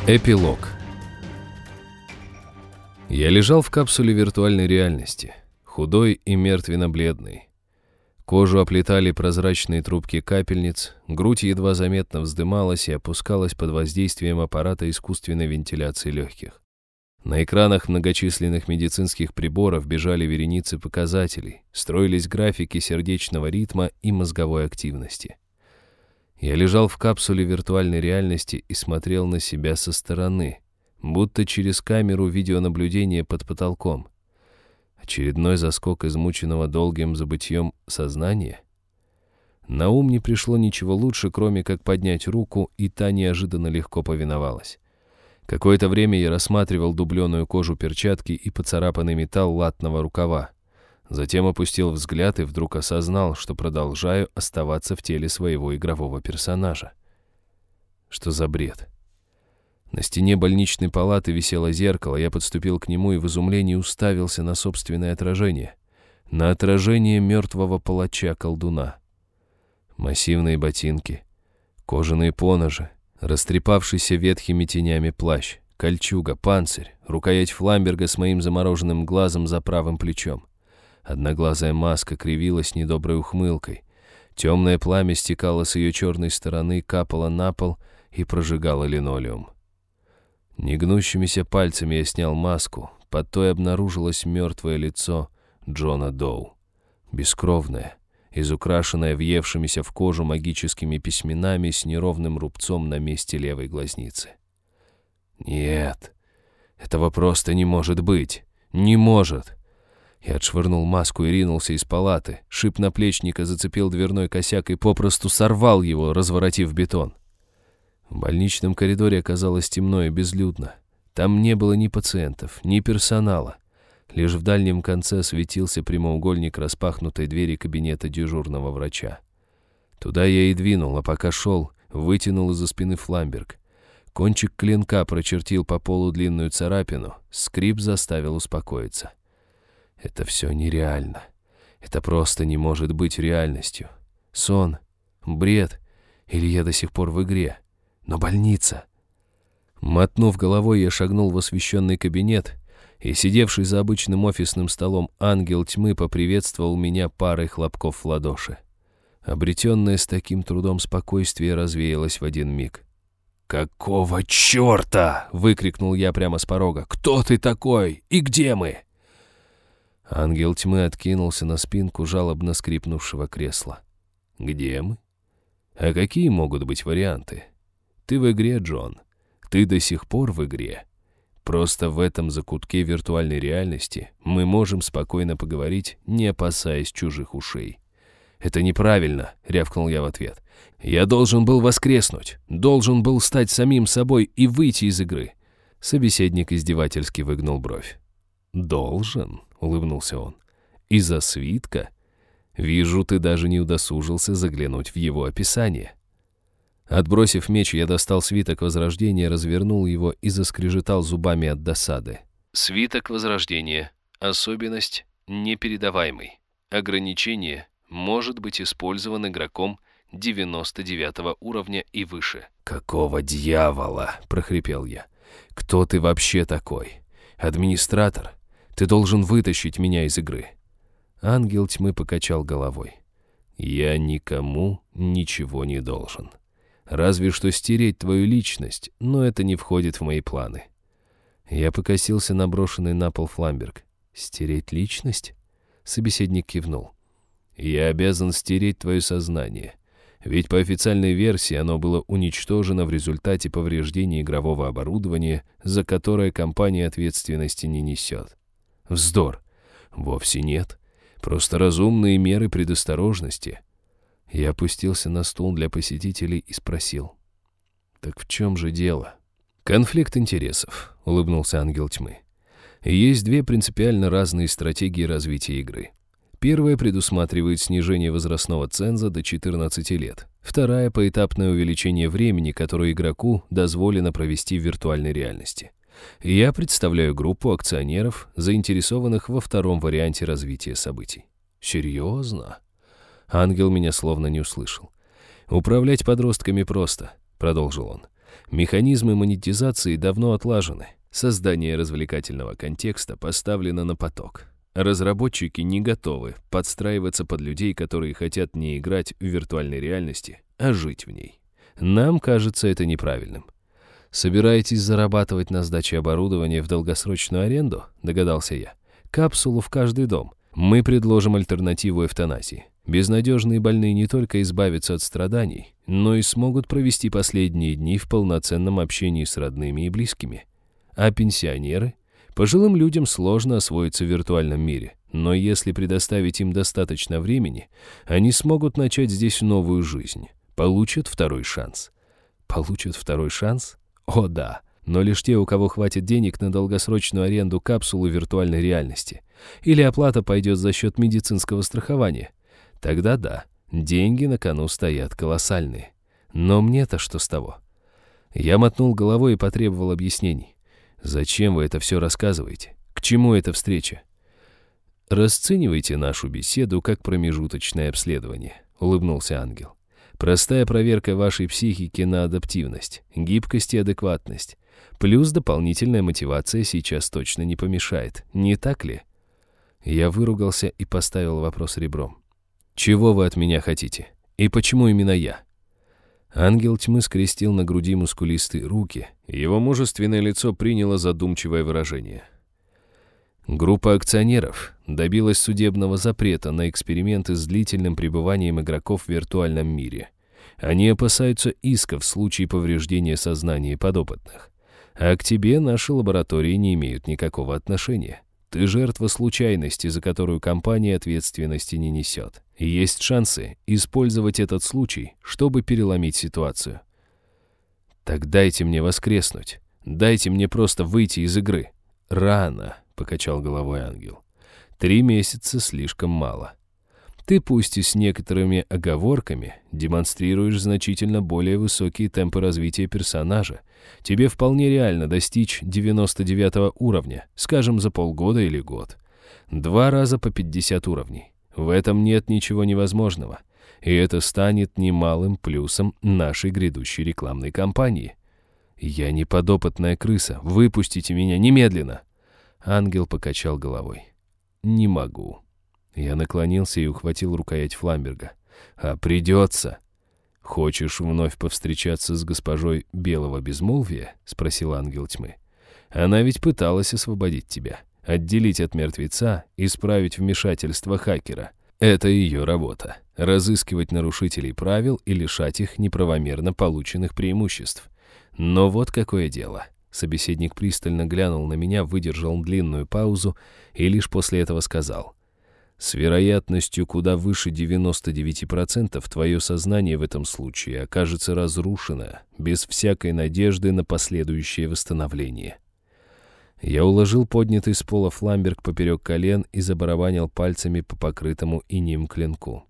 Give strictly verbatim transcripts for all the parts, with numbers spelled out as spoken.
Эпилог. Я лежал в капсуле виртуальной реальности, худой и мертвенно-бледный. Кожу оплетали прозрачные трубки капельниц, грудь едва заметно вздымалась и опускалась под воздействием аппарата искусственной вентиляции легких. На экранах многочисленных медицинских приборов бежали вереницы показателей, строились графики сердечного ритма и мозговой активности. Я лежал в капсуле виртуальной реальности и смотрел на себя со стороны, будто через камеру видеонаблюдения под потолком. Очередной заскок измученного долгим забытьем сознания. На ум не пришло ничего лучше, кроме как поднять руку, и та неожиданно легко повиновалась. Какое-то время я рассматривал дубленую кожу перчатки и поцарапанный металл латного рукава. Затем опустил взгляд и вдруг осознал, что продолжаю оставаться в теле своего игрового персонажа. Что за бред? На стене больничной палаты висело зеркало, я подступил к нему и в изумлении уставился на собственное отражение. На отражение мертвого палача-колдуна. Массивные ботинки, кожаные поножи, растрепавшийся ветхими тенями плащ, кольчуга, панцирь, рукоять фламберга с моим замороженным глазом за правым плечом. Одноглазая маска кривилась недоброй ухмылкой. Темное пламя стекало с ее черной стороны, капало на пол и прожигало линолеум. Негнущимися пальцами я снял маску. Под той обнаружилось мертвое лицо Джона Доу. Бескровное, изукрашенное въевшимися в кожу магическими письменами с неровным рубцом на месте левой глазницы. Нет, этого просто не может быть. Не может. Я отшвырнул маску и ринулся из палаты. Шип наплечника зацепил дверной косяк и попросту сорвал его, разворотив бетон. В больничном коридоре оказалось темно и безлюдно. Там не было ни пациентов, ни персонала. Лишь в дальнем конце светился прямоугольник распахнутой двери кабинета дежурного врача. Туда я и двинул, а пока шел, вытянул из-за спины фламберг. Кончик клинка прочертил по полу длинную царапину. Скрип заставил успокоиться. Это все нереально. Это просто не может быть реальностью. Сон, бред, или я до сих пор в игре. Но больница. Мотнув головой, я шагнул в освещенный кабинет, и сидевший за обычным офисным столом ангел тьмы поприветствовал меня парой хлопков в ладоши. Обретенное с таким трудом спокойствие развеялось в один миг. «Какого черта?» — выкрикнул я прямо с порога. «Кто ты такой? И где мы?» Ангел тьмы откинулся на спинку жалобно скрипнувшего кресла. «Где мы? А какие могут быть варианты? Ты в игре, Джон. Ты до сих пор в игре. Просто в этом закутке виртуальной реальности мы можем спокойно поговорить, не опасаясь чужих ушей». «Это неправильно», — рявкнул я в ответ. «Я должен был воскреснуть, должен был стать самим собой и выйти из игры». Собеседник издевательски выгнул бровь. «Должен?» — улыбнулся он. «Из-за свитка? Вижу, ты даже не удосужился заглянуть в его описание». Отбросив меч, я достал свиток Возрождения, развернул его и заскрежетал зубами от досады. Свиток Возрождения. Особенность непередаваемый. Ограничение может быть использован игроком девяносто девятого уровня и выше. «Какого дьявола?» — прохрипел я. «Кто ты вообще такой? Администратор? Ты должен вытащить меня из игры». Ангел тьмы покачал головой. «Я никому ничего не должен. Разве что стереть твою личность, но это не входит в мои планы». Я покосился на брошенный на пол фламберг. «Стереть личность?» Собеседник кивнул. «Я обязан стереть твое сознание. Ведь по официальной версии оно было уничтожено в результате повреждения игрового оборудования, за которое компания ответственности не несет». Вздор. Вовсе нет. Просто разумные меры предосторожности. Я опустился на стул для посетителей и спросил. «Так в чем же дело?» «Конфликт интересов», — улыбнулся ангел тьмы. «Есть две принципиально разные стратегии развития игры. Первая предусматривает снижение возрастного ценза до четырнадцати лет. Вторая — поэтапное увеличение времени, которое игроку дозволено провести в виртуальной реальности. Я представляю группу акционеров, заинтересованных во втором варианте развития событий». «Серьезно?» Ангел меня словно не услышал. «Управлять подростками просто», — продолжил он. Механизмы монетизации давно отлажены. Создание развлекательного контекста поставлено на поток. Разработчики не готовы подстраиваться под людей, которые хотят не играть в виртуальной реальности, а жить в ней. Нам кажется это неправильным. «Собираетесь зарабатывать на сдаче оборудования в долгосрочную аренду?» – догадался я. «Капсулу в каждый дом. Мы предложим альтернативу эвтаназии. Безнадежные больные не только избавятся от страданий, но и смогут провести последние дни в полноценном общении с родными и близкими. А пенсионеры? Пожилым людям сложно освоиться в виртуальном мире, но если предоставить им достаточно времени, они смогут начать здесь новую жизнь, получат второй шанс». «Получат второй шанс? О да, но лишь те, у кого хватит денег на долгосрочную аренду капсулы виртуальной реальности. Или оплата пойдет за счет медицинского страхования. Тогда да, деньги на кону стоят колоссальные. Но мне-то что с того?» Я мотнул головой и потребовал объяснений. «Зачем вы это все рассказываете? К чему эта встреча?» «Расценивайте нашу беседу как промежуточное обследование», — улыбнулся ангел. «Простая проверка вашей психики на адаптивность, гибкость и адекватность. Плюс дополнительная мотивация сейчас точно не помешает, не так ли?» Я выругался и поставил вопрос ребром. «Чего вы от меня хотите? И почему именно я?» Ангел тьмы скрестил на груди мускулистые руки, и его мужественное лицо приняло задумчивое выражение. Группа акционеров добилась судебного запрета на эксперименты с длительным пребыванием игроков в виртуальном мире. Они опасаются иска в случае повреждения сознания подопытных. А к тебе наши лаборатории не имеют никакого отношения. Ты жертва случайности, за которую компания ответственности не несет. И есть шансы использовать этот случай, чтобы переломить ситуацию. Так дайте мне воскреснуть. Дайте мне просто выйти из игры. Рано, покачал головой ангел. Три месяца слишком мало. Ты пусть и с некоторыми оговорками демонстрируешь значительно более высокие темпы развития персонажа. Тебе вполне реально достичь девяносто девятого уровня, скажем, за полгода или год. Два раза по пятьдесят уровней. В этом нет ничего невозможного. И это станет немалым плюсом нашей грядущей рекламной кампании. Я не подопытная крыса. Выпустите меня немедленно. Ангел покачал головой. Не могу. Я наклонился и ухватил рукоять Фламберга. «А придется!» «Хочешь вновь повстречаться с госпожой Белого Безмолвия?» — спросил ангел тьмы. «Она ведь пыталась освободить тебя, отделить от мертвеца, исправить вмешательство хакера. Это ее работа — разыскивать нарушителей правил и лишать их неправомерно полученных преимуществ. Но вот какое дело!» Собеседник пристально глянул на меня, выдержал длинную паузу и лишь после этого сказал: «С вероятностью куда выше девяноста девяти процентов твое сознание в этом случае окажется разрушено, без всякой надежды на последующее восстановление». Я уложил поднятый с пола Фламберг поперек колен и забарабанил пальцами по покрытому инеем клинку.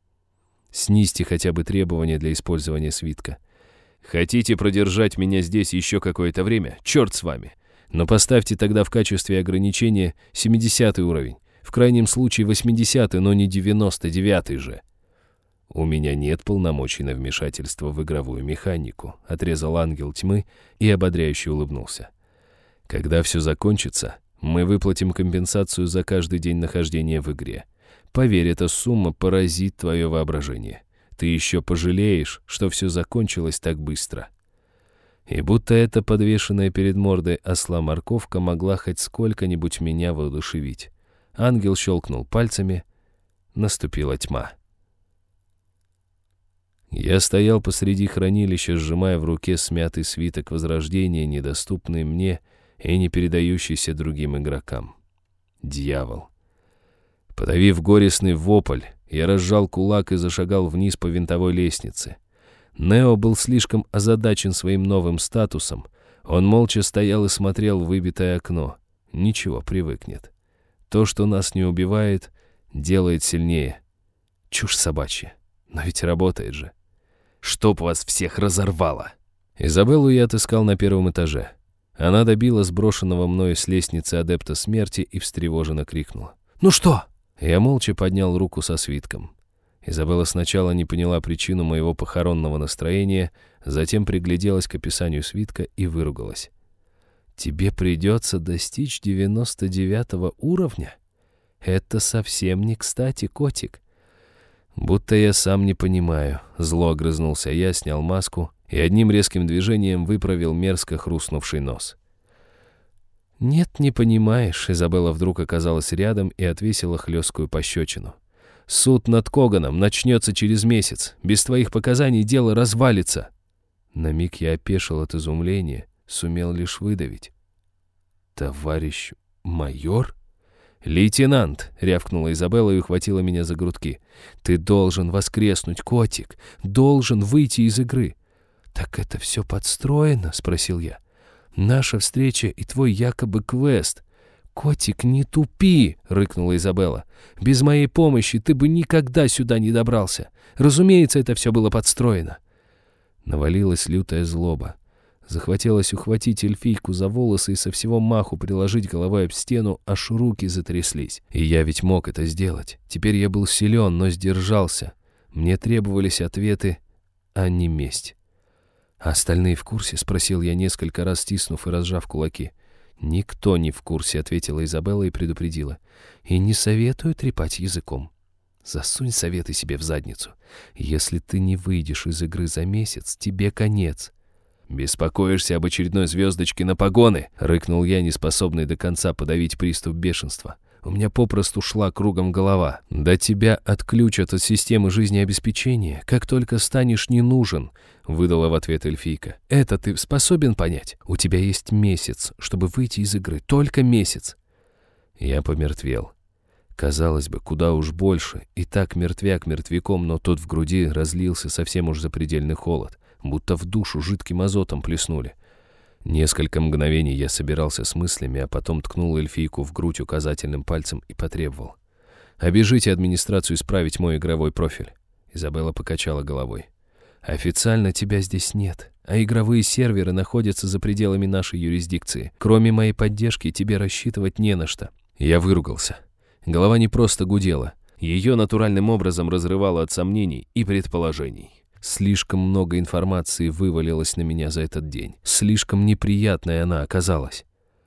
«Снизьте хотя бы требования для использования свитка. Хотите продержать меня здесь еще какое-то время? Черт с вами! Но поставьте тогда в качестве ограничения семидесятый уровень. В крайнем случае восьмидесятый, но не девяносто девятый же». «У меня нет полномочий на вмешательство в игровую механику», — отрезал ангел тьмы и ободряюще улыбнулся. «Когда все закончится, мы выплатим компенсацию за каждый день нахождения в игре. Поверь, эта сумма поразит твое воображение. Ты еще пожалеешь, что все закончилось так быстро». И будто эта подвешенная перед мордой осла морковка могла хоть сколько-нибудь меня воодушевить. Ангел щелкнул пальцами. Наступила тьма. Я стоял посреди хранилища, сжимая в руке смятый свиток возрождения, недоступный мне и не передающийся другим игрокам. Дьявол. Подавив горестный вопль, я разжал кулак и зашагал вниз по винтовой лестнице. Нео был слишком озадачен своим новым статусом. Он молча стоял и смотрел в выбитое окно. Ничего, привыкнет. То, что нас не убивает, делает сильнее. Чушь собачья. Но ведь работает же. Чтоб вас всех разорвало. Изабеллу я отыскал на первом этаже. Она добила сброшенного мною с лестницы адепта смерти и встревоженно крикнула: «Ну что?» Я молча поднял руку со свитком. Изабелла сначала не поняла причину моего похоронного настроения, затем пригляделась к описанию свитка и выругалась. «Тебе придется достичь девяносто девятого уровня? Это совсем не кстати, котик». «Будто я сам не понимаю», — зло огрызнулся я, снял маску и одним резким движением выправил мерзко хрустнувший нос. «Нет, не понимаешь», — Изабелла вдруг оказалась рядом и отвесила хлесткую пощечину. «Суд над Коганом начнется через месяц. Без твоих показаний дело развалится». На миг я опешил от изумления, сумел лишь выдавить. «Товарищ майор?» «Лейтенант!» — рявкнула Изабелла и ухватила меня за грудки. «Ты должен воскреснуть, котик! Должен выйти из игры!» «Так это все подстроено?» — спросил я. «Наша встреча и твой якобы квест!» «Котик, не тупи!» — рыкнула Изабелла. «Без моей помощи ты бы никогда сюда не добрался. Разумеется, это все было подстроено». Навалилась лютая злоба. Захотелось ухватить эльфийку за волосы и со всего маху приложить головой об стену, аж руки затряслись. И я ведь мог это сделать. Теперь я был силен, но сдержался. Мне требовались ответы, а не месть. «А остальные в курсе?» — спросил я, несколько раз стиснув и разжав кулаки. «Никто не в курсе», — ответила Изабелла и предупредила. «И не советую трепать языком. Засунь советы себе в задницу. Если ты не выйдешь из игры за месяц, тебе конец». «Беспокоишься об очередной звездочке на погоны?» — рыкнул я, неспособный до конца подавить приступ бешенства. У меня попросту шла кругом голова. «Да тебя отключат от системы жизнеобеспечения, как только станешь не нужен», — выдала в ответ эльфийка. «Это ты способен понять? У тебя есть месяц, чтобы выйти из игры. Только месяц». Я помертвел. Казалось бы, куда уж больше. И так мертвяк мертвяком, но тот в груди разлился совсем уж запредельный холод, будто в душу жидким азотом плеснули. Несколько мгновений я собирался с мыслями, а потом ткнул эльфийку в грудь указательным пальцем и потребовал. «Обяжите администрацию исправить мой игровой профиль». Изабелла покачала головой. «Официально тебя здесь нет, а игровые серверы находятся за пределами нашей юрисдикции. Кроме моей поддержки тебе рассчитывать не на что». Я выругался. Голова не просто гудела. Ее натуральным образом разрывало от сомнений и предположений. Слишком много информации вывалилось на меня за этот день. Слишком неприятной она оказалась.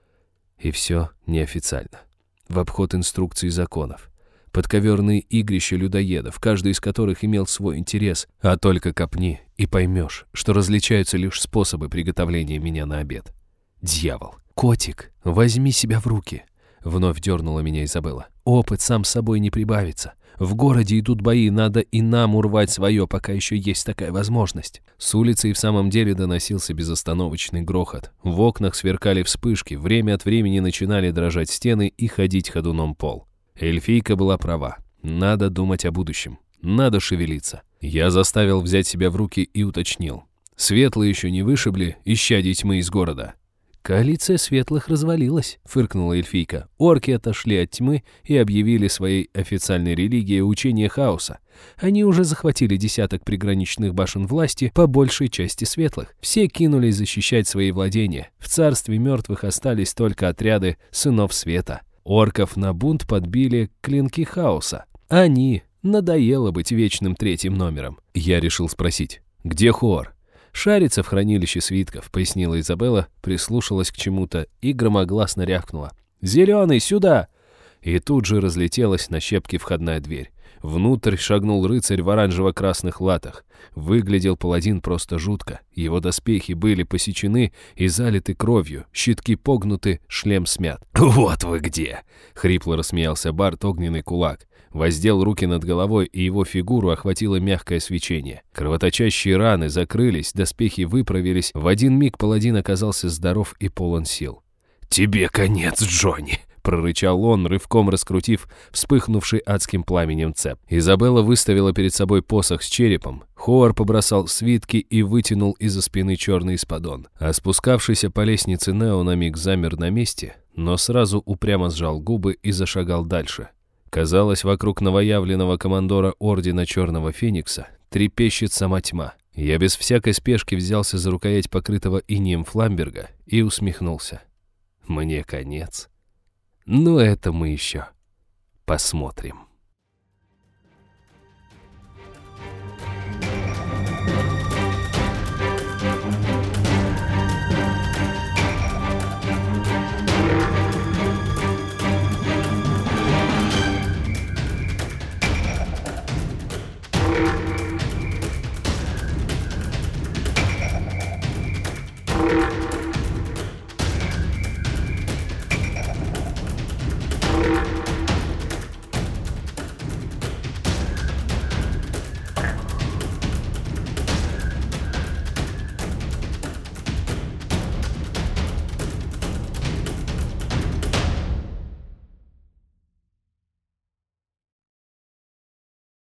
И все неофициально. В обход инструкций и законов. Подковерные игрища людоедов, каждый из которых имел свой интерес. А только копни и поймешь, что различаются лишь способы приготовления меня на обед. Дьявол. «Котик, возьми себя в руки», — вновь дернула меня Изабелла. «Опыт сам собой не прибавится. В городе идут бои, надо и нам урвать свое, пока еще есть такая возможность». С улицы и в самом деле доносился безостановочный грохот. В окнах сверкали вспышки, время от времени начинали дрожать стены и ходить ходуном пол. Эльфийка была права. Надо думать о будущем. Надо шевелиться. Я заставил взять себя в руки и уточнил. «Светлые еще не вышибли, исчадья тьмы из города». «Коалиция светлых развалилась», — фыркнула эльфийка. «Орки отошли от тьмы и объявили своей официальной религией учение хаоса. Они уже захватили десяток приграничных башен власти по большей части светлых. Все кинулись защищать свои владения. В царстве мертвых остались только отряды сынов света. Орков на бунт подбили клинки хаоса. Они. Надоело быть вечным третьим номером». Я решил спросить, где Хор? «Шарится в хранилище свитков», — пояснила Изабелла, прислушалась к чему-то и громогласно рявкнула. «Зеленый, сюда!» И тут же разлетелась на щепки входная дверь. Внутрь шагнул рыцарь в оранжево-красных латах. Выглядел паладин просто жутко. Его доспехи были посечены и залиты кровью, щитки погнуты, шлем смят. «Вот вы где!» — хрипло рассмеялся Барт огненный кулак. Воздел руки над головой, и его фигуру охватило мягкое свечение. Кровоточащие раны закрылись, доспехи выправились. В один миг паладин оказался здоров и полон сил. «Тебе конец, Джонни!» — прорычал он, рывком раскрутив вспыхнувший адским пламенем цеп. Изабелла выставила перед собой посох с черепом. Хоор побросал свитки и вытянул из-за спины черный исподон. А спускавшийся по лестнице Нео на миг замер на месте, но сразу упрямо сжал губы и зашагал дальше. Казалось, вокруг новоявленного командора Ордена Черного Феникса трепещет сама тьма. Я без всякой спешки взялся за рукоять покрытого инеем фламберга и усмехнулся. Мне конец. Ну, это мы еще посмотрим.